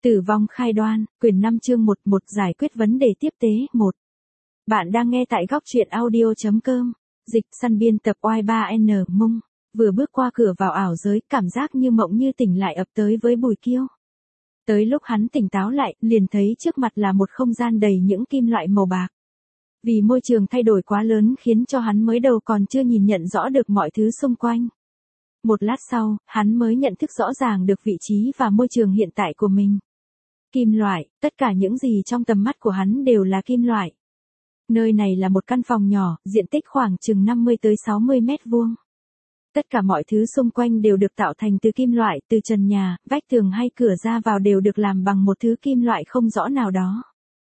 Tử vong khai đoan, quyển 5 chương 11 giải quyết vấn đề tiếp tế 1. Bạn đang nghe tại góc truyện audio.com. Dịch săn biên tập Y3N Mung. Vừa bước qua cửa vào ảo giới, cảm giác như mộng như tỉnh lại ập tới với Bùi Kiêu. Tới lúc hắn tỉnh táo lại, liền thấy trước mặt là một không gian đầy những kim loại màu bạc. Vì môi trường thay đổi quá lớn khiến cho hắn mới đầu còn chưa nhìn nhận rõ được mọi thứ xung quanh. Một lát sau, hắn mới nhận thức rõ ràng được vị trí và môi trường hiện tại của mình. Kim loại, tất cả những gì trong tầm mắt của hắn đều là kim loại. Nơi này là một căn phòng nhỏ, diện tích khoảng chừng 50 tới 60 mét vuông. Tất cả mọi thứ xung quanh đều được tạo thành từ kim loại, từ trần nhà, vách tường hay cửa ra vào đều được làm bằng một thứ kim loại không rõ nào đó.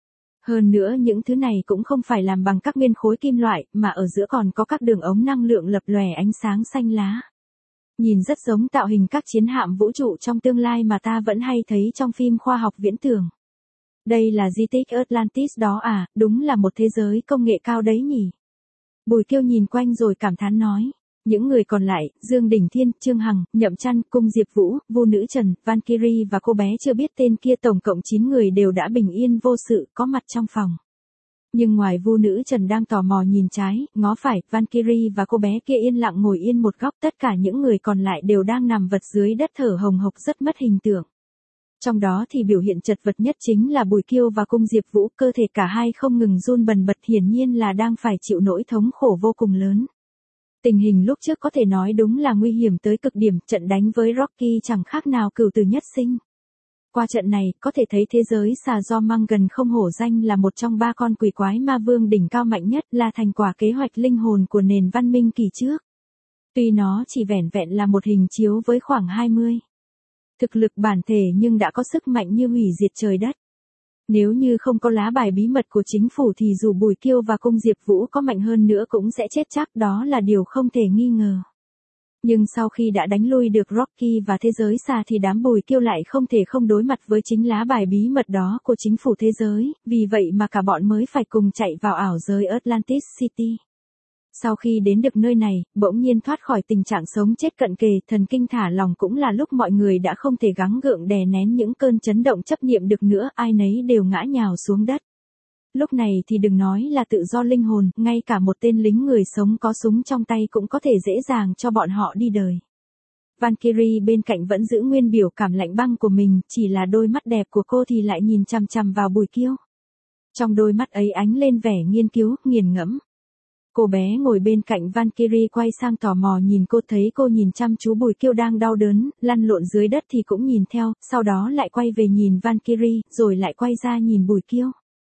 Hơn nữa những thứ này cũng không phải làm bằng các nguyên khối kim loại, mà ở giữa còn có các đường ống năng lượng lập lòe ánh sáng xanh lá. Nhìn rất giống tạo hình các chiến hạm vũ trụ trong tương lai mà ta vẫn hay thấy trong phim khoa học viễn tưởng. Đây là di tích Atlantis đó à, đúng là một thế giới công nghệ cao đấy nhỉ. Bùi Kiêu nhìn quanh rồi cảm thán nói. Những người còn lại, Dương Đình Thiên, Trương Hằng, Nhậm Trăn, Cung Diệp Vũ, Vu Nữ Trần, Valkyrie và cô bé chưa biết tên kia tổng cộng 9 người đều đã bình yên vô sự có mặt trong phòng. Nhưng ngoài Vu Nữ Trần đang tò mò nhìn trái, ngó phải, Valkyrie và cô bé kia yên lặng ngồi yên một góc, tất cả những người còn lại đều đang nằm vật dưới đất thở hồng hộc rất mất hình tượng. Trong đó thì biểu hiện chật vật nhất chính là Bùi Kiêu và Cung Diệp Vũ, cơ thể cả hai không ngừng run bần bật, hiển nhiên là đang phải chịu nỗi thống khổ vô cùng lớn. Tình hình lúc trước có thể nói đúng là nguy hiểm tới cực điểm, trận đánh với Rocky chẳng khác nào cửu tử nhất sinh. Qua trận này, có thể thấy thế giới xà do mang gần không hổ danh là một trong 3 con quỷ quái ma vương đỉnh cao mạnh nhất, là thành quả kế hoạch linh hồn của nền văn minh kỳ trước. Tuy nó chỉ vẻn vẹn là một hình chiếu với khoảng 20 thực lực bản thể nhưng đã có sức mạnh như hủy diệt trời đất. Nếu như không có lá bài bí mật của chính phủ thì dù Bùi Kiêu và Cung Diệp Vũ có mạnh hơn nữa cũng sẽ chết chắc, đó là điều không thể nghi ngờ. Nhưng sau khi đã đánh lui được Rocky và thế giới xà thì đám Bùi Kiêu lại không thể không đối mặt với chính lá bài bí mật đó của chính phủ thế giới, vì vậy mà cả bọn mới phải cùng chạy vào ảo giới Atlantis City. Sau khi đến được nơi này, bỗng nhiên thoát khỏi tình trạng sống chết cận kề, thần kinh thả lỏng cũng là lúc mọi người đã không thể gắng gượng đè nén những cơn chấn động chấp niệm được nữa, ai nấy đều ngã nhào xuống đất. Lúc này thì đừng nói là tự do linh hồn, ngay cả một tên lính người sống có súng trong tay cũng có thể dễ dàng cho bọn họ đi đời. Valkyrie bên cạnh vẫn giữ nguyên biểu cảm lạnh băng của mình, chỉ là đôi mắt đẹp của cô thì lại nhìn chằm chằm vào Bùi Kiêu. Trong đôi mắt ấy ánh lên vẻ nghiên cứu, nghiền ngẫm. Cô bé ngồi bên cạnh Valkyrie quay sang tò mò nhìn cô, thấy cô nhìn chăm chú Bùi Kiêu đang đau đớn, lăn lộn dưới đất thì cũng nhìn theo, sau đó lại quay về nhìn Valkyrie, rồi lại quay ra nhìn Bùi Kiêu.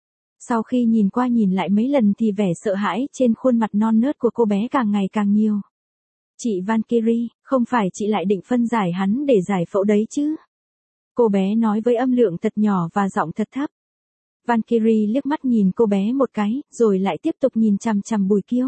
Sau khi nhìn qua nhìn lại mấy lần thì vẻ sợ hãi trên khuôn mặt non nớt của cô bé càng ngày càng nhiều. Chị Valkyrie, không phải chị lại định phân giải hắn để giải phẫu đấy chứ? Cô bé nói với âm lượng thật nhỏ và giọng thật thấp. Valkyrie liếc mắt nhìn cô bé một cái, rồi lại tiếp tục nhìn chằm chằm Bùi Kiêu.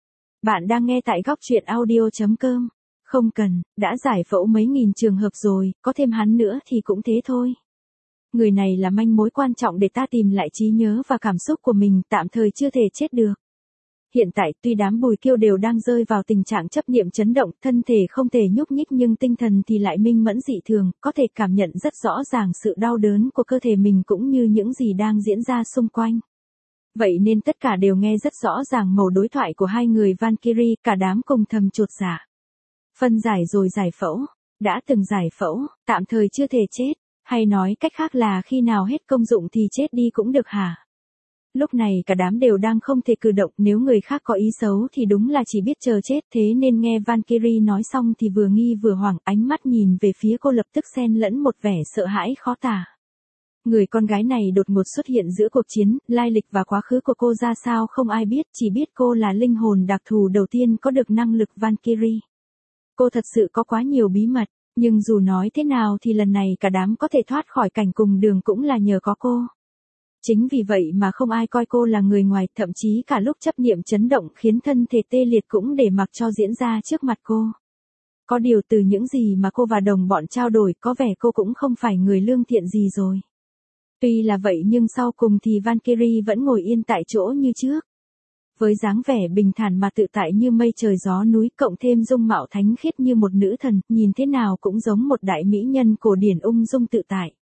Bạn đang nghe tại góc truyện audio.com. Không cần, đã giải phẫu mấy nghìn trường hợp rồi, có thêm hắn nữa thì cũng thế thôi. Người này là manh mối quan trọng để ta tìm lại trí nhớ và cảm xúc của mình, tạm thời chưa thể chết được. Hiện tại tuy đám Bùi Kiêu đều đang rơi vào tình trạng chấp niệm chấn động, thân thể không thể nhúc nhích nhưng tinh thần thì lại minh mẫn dị thường, có thể cảm nhận rất rõ ràng sự đau đớn của cơ thể mình cũng như những gì đang diễn ra xung quanh. Vậy nên tất cả đều nghe rất rõ ràng mẩu đối thoại của hai người Valkyrie, cả đám cùng thầm chột dạ. Phân giải rồi giải phẫu, đã từng giải phẫu, tạm thời chưa thể chết, hay nói cách khác là khi nào hết công dụng thì chết đi cũng được hả? Lúc này cả đám đều đang không thể cử động, nếu người khác có ý xấu thì đúng là chỉ biết chờ chết, thế nên nghe Valkyrie nói xong thì vừa nghi vừa hoảng, ánh mắt nhìn về phía cô lập tức xen lẫn một vẻ sợ hãi khó tả. Người con gái này đột ngột xuất hiện giữa cuộc chiến, lai lịch và quá khứ của cô ra sao không ai biết, chỉ biết cô là linh hồn đặc thù đầu tiên có được năng lực Valkyrie. Cô thật sự có quá nhiều bí mật, nhưng dù nói thế nào thì lần này cả đám có thể thoát khỏi cảnh cùng đường cũng là nhờ có cô. Chính vì vậy mà không ai coi cô là người ngoài, thậm chí cả lúc chấp niệm chấn động khiến thân thể tê liệt cũng để mặc cho diễn ra trước mặt cô. Có điều từ những gì mà cô và đồng bọn trao đổi có vẻ cô cũng không phải người lương thiện gì rồi. Tuy là vậy nhưng sau cùng thì Valkyrie vẫn ngồi yên tại chỗ như trước. Với dáng vẻ bình thản mà tự tại như mây trời gió núi, cộng thêm dung mạo thánh khiết như một nữ thần, nhìn thế nào cũng giống một đại mỹ nhân cổ điển ung dung tự tại.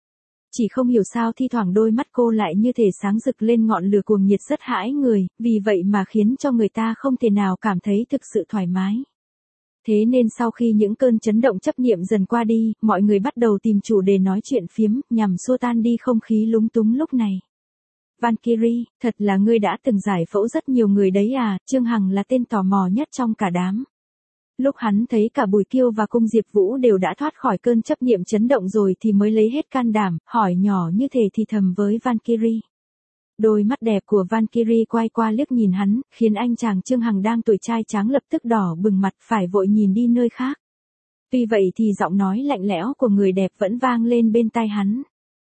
Chỉ không hiểu sao thi thoảng đôi mắt cô lại như thể sáng rực lên ngọn lửa cuồng nhiệt rất hãi người, vì vậy mà khiến cho người ta không thể nào cảm thấy thực sự thoải mái. Thế nên sau khi những cơn chấn động chấp niệm dần qua đi, mọi người bắt đầu tìm chủ đề nói chuyện phiếm, nhằm xua tan đi không khí lúng túng lúc này. Valkyrie, thật là ngươi đã từng giải phẫu rất nhiều người đấy à, Trương Hằng là tên tò mò nhất trong cả đám. Lúc hắn thấy cả Bùi Kiêu và Cung Diệp Vũ đều đã thoát khỏi cơn chấp niệm chấn động rồi thì mới lấy hết can đảm, hỏi nhỏ như thể thì thầm với Valkyrie. Đôi mắt đẹp của Valkyrie quay qua liếc nhìn hắn, khiến anh chàng Trương Hằng đang tuổi trai tráng lập tức đỏ bừng mặt phải vội nhìn đi nơi khác. Tuy vậy thì giọng nói lạnh lẽo của người đẹp vẫn vang lên bên tai hắn.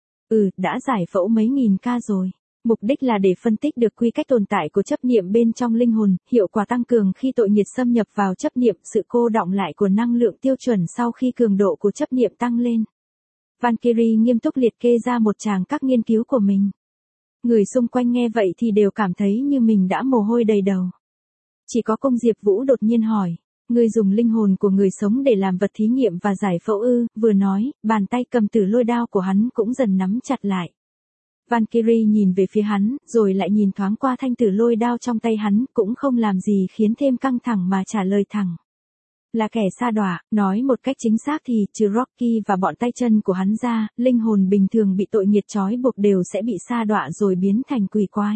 Đã giải phẫu mấy nghìn ca rồi. Mục đích là để phân tích được quy cách tồn tại của chấp niệm bên trong linh hồn, hiệu quả tăng cường khi tội nghiệp xâm nhập vào chấp niệm, sự cô đọng lại của năng lượng tiêu chuẩn sau khi cường độ của chấp niệm tăng lên. Valkyrie nghiêm túc liệt kê ra một tràng các nghiên cứu của mình. Người xung quanh nghe vậy thì đều cảm thấy như mình đã mồ hôi đầy đầu. Chỉ có Cung Diệp Vũ đột nhiên hỏi, ngươi dùng linh hồn của người sống để làm vật thí nghiệm và giải phẫu ư? Vừa nói, bàn tay cầm tử lôi đao của hắn cũng dần nắm chặt lại. Valkyrie nhìn về phía hắn, rồi lại nhìn thoáng qua thanh tử lôi đao trong tay hắn, cũng không làm gì khiến thêm căng thẳng mà trả lời thẳng. Là kẻ sa đọa, nói một cách chính xác thì, trừ Rocky và bọn tay chân của hắn ra, linh hồn bình thường bị tội nghiệt trói buộc đều sẽ bị sa đọa rồi biến thành quỷ quái.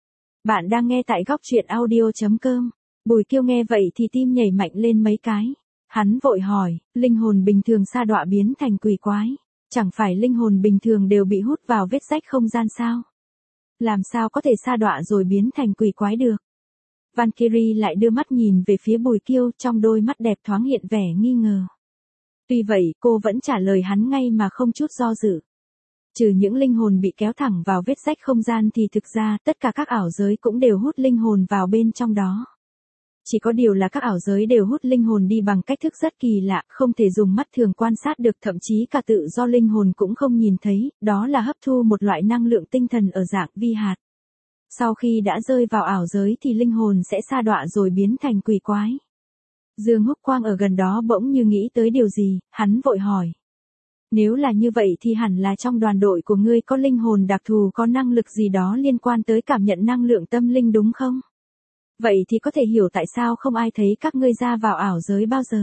Bạn đang nghe tại góc truyện audio.com. Bùi Kiêu nghe vậy thì tim nhảy mạnh lên mấy cái. Hắn vội hỏi, linh hồn bình thường sa đọa biến thành quỷ quái. Chẳng phải linh hồn bình thường đều bị hút vào vết rách không gian sao? Làm sao có thể sa đọa rồi biến thành quỷ quái được? Valkyrie lại đưa mắt nhìn về phía Bùi Kiêu, trong đôi mắt đẹp thoáng hiện vẻ nghi ngờ. Tuy vậy, cô vẫn trả lời hắn ngay mà không chút do dự. Trừ những linh hồn bị kéo thẳng vào vết rách không gian thì thực ra tất cả các ảo giới cũng đều hút linh hồn vào bên trong đó. Chỉ có điều là các ảo giới đều hút linh hồn đi bằng cách thức rất kỳ lạ, không thể dùng mắt thường quan sát được, thậm chí cả tự do linh hồn cũng không nhìn thấy, đó là hấp thu một loại năng lượng tinh thần ở dạng vi hạt. Sau khi đã rơi vào ảo giới thì linh hồn sẽ sa đọa rồi biến thành quỷ quái. Dương Húc Quang ở gần đó bỗng như nghĩ tới điều gì, hắn vội hỏi. Nếu là như vậy thì hẳn là trong đoàn đội của ngươi có linh hồn đặc thù, có năng lực gì đó liên quan tới cảm nhận năng lượng tâm linh đúng không? Vậy thì có thể hiểu tại sao không ai thấy các ngươi ra vào ảo giới bao giờ.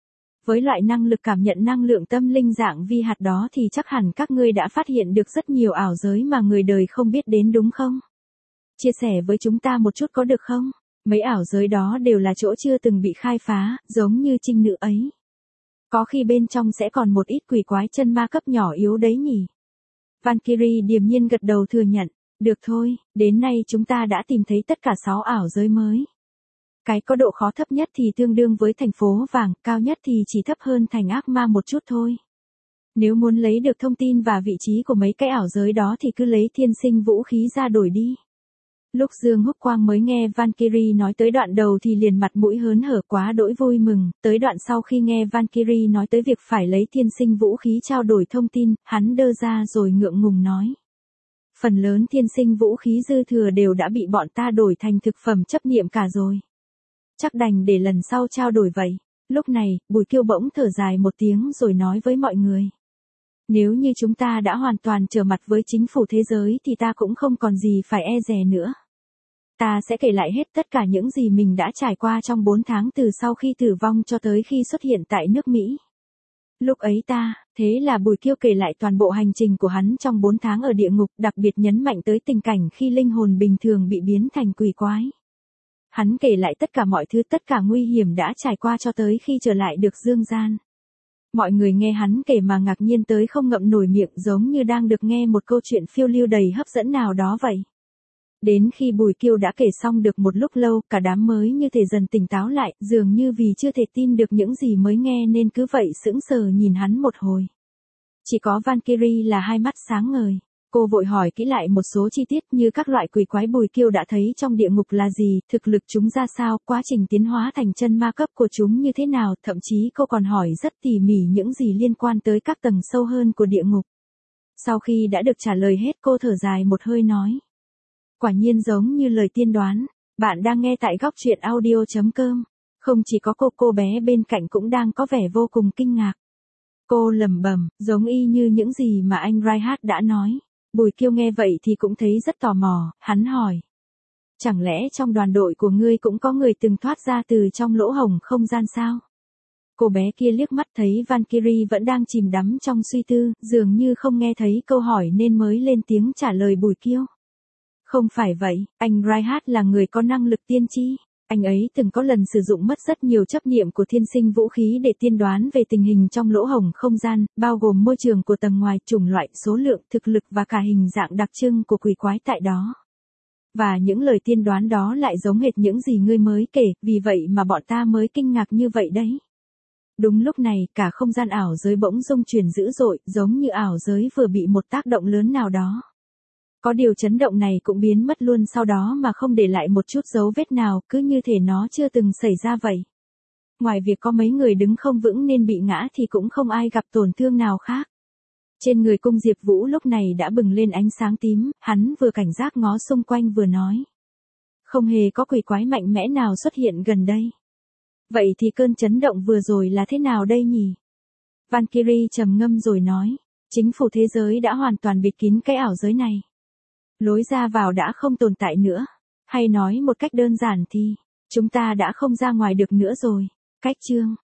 Với loại năng lực cảm nhận năng lượng tâm linh dạng vi hạt đó thì chắc hẳn các ngươi đã phát hiện được rất nhiều ảo giới mà người đời không biết đến đúng không? Chia sẻ với chúng ta một chút có được không? Mấy ảo giới đó đều là chỗ chưa từng bị khai phá, giống như trinh nữ ấy. Có khi bên trong sẽ còn một ít quỷ quái chân ma cấp nhỏ yếu đấy nhỉ? Valkyrie điềm nhiên gật đầu thừa nhận. Được thôi, đến nay chúng ta đã tìm thấy tất cả 6 ảo giới mới. Cái có độ khó thấp nhất thì tương đương với thành phố vàng, cao nhất thì chỉ thấp hơn thành ác ma một chút thôi. Nếu muốn lấy được thông tin và vị trí của mấy cái ảo giới đó thì cứ lấy thiên sinh vũ khí ra đổi đi. Lúc Dương Húc Quang mới nghe Valkyrie nói tới đoạn đầu thì liền mặt mũi hớn hở quá đỗi vui mừng, tới đoạn sau khi nghe Valkyrie nói tới việc phải lấy thiên sinh vũ khí trao đổi thông tin, hắn đơ ra rồi ngượng ngùng nói. Phần lớn thiên sinh vũ khí dư thừa đều đã bị bọn ta đổi thành thực phẩm chấp niệm cả rồi. Chắc đành để lần sau trao đổi vậy. Lúc này, Bùi Kiêu bỗng thở dài một tiếng rồi nói với mọi người. Nếu như chúng ta đã hoàn toàn trở mặt với chính phủ thế giới thì ta cũng không còn gì phải e dè nữa. Ta sẽ kể lại hết tất cả những gì mình đã trải qua trong 4 tháng từ sau khi tử vong cho tới khi xuất hiện tại nước Mỹ. Lúc ấy thế là Bùi Kiêu kể lại toàn bộ hành trình của hắn trong 4 tháng ở địa ngục, đặc biệt nhấn mạnh tới tình cảnh khi linh hồn bình thường bị biến thành quỷ quái. Hắn kể lại tất cả mọi thứ, tất cả nguy hiểm đã trải qua cho tới khi trở lại được dương gian. Mọi người nghe hắn kể mà ngạc nhiên tới không ngậm nổi miệng, giống như đang được nghe một câu chuyện phiêu lưu đầy hấp dẫn nào đó vậy. Đến khi Bùi Kiêu đã kể xong được một lúc lâu, cả đám mới như thể dần tỉnh táo lại, dường như vì chưa thể tin được những gì mới nghe nên cứ vậy sững sờ nhìn hắn một hồi. Chỉ có Valkyrie là hai mắt sáng ngời. Cô vội hỏi kỹ lại một số chi tiết như các loại quỷ quái Bùi Kiêu đã thấy trong địa ngục là gì, thực lực chúng ra sao, quá trình tiến hóa thành chân ma cấp của chúng như thế nào, thậm chí cô còn hỏi rất tỉ mỉ những gì liên quan tới các tầng sâu hơn của địa ngục. Sau khi đã được trả lời hết, cô thở dài một hơi nói. Quả nhiên giống như lời tiên đoán. Bạn đang nghe tại góc truyện audio.com. Không chỉ có cô bé bên cạnh cũng đang có vẻ vô cùng kinh ngạc. Cô lẩm bẩm, giống y như những gì mà anh Reinhardt đã nói. Bùi Kiêu nghe vậy thì cũng thấy rất tò mò, hắn hỏi. Chẳng lẽ trong đoàn đội của ngươi cũng có người từng thoát ra từ trong lỗ hổng không gian sao? Cô bé kia liếc mắt thấy Valkyrie vẫn đang chìm đắm trong suy tư, dường như không nghe thấy câu hỏi nên mới lên tiếng trả lời Bùi Kiêu. Không phải vậy, anh Reinhardt là người có năng lực tiên tri. Anh ấy từng có lần sử dụng mất rất nhiều chấp niệm của thiên sinh vũ khí để tiên đoán về tình hình trong lỗ hổng không gian, bao gồm môi trường của tầng ngoài, chủng loại, số lượng, thực lực và cả hình dạng đặc trưng của quỷ quái tại đó. Và những lời tiên đoán đó lại giống hệt những gì ngươi mới kể, vì vậy mà bọn ta mới kinh ngạc như vậy đấy. Đúng lúc này, cả không gian ảo giới bỗng rung chuyển dữ dội, giống như ảo giới vừa bị một tác động lớn nào đó. Có điều chấn động này cũng biến mất luôn sau đó mà không để lại một chút dấu vết nào, cứ như thể nó chưa từng xảy ra vậy. Ngoài việc có mấy người đứng không vững nên bị ngã thì cũng không ai gặp tổn thương nào khác. Trên người Cung Diệp Vũ lúc này đã bừng lên ánh sáng tím, hắn vừa cảnh giác ngó xung quanh vừa nói. Không hề có quỷ quái mạnh mẽ nào xuất hiện gần đây. Vậy thì cơn chấn động vừa rồi là thế nào đây nhỉ? Valkyrie trầm ngâm rồi nói. Chính phủ thế giới đã hoàn toàn bịt kín cái ảo giới này. Lối ra vào đã không tồn tại nữa. Hay nói một cách đơn giản thì, chúng ta đã không ra ngoài được nữa rồi. Cách chương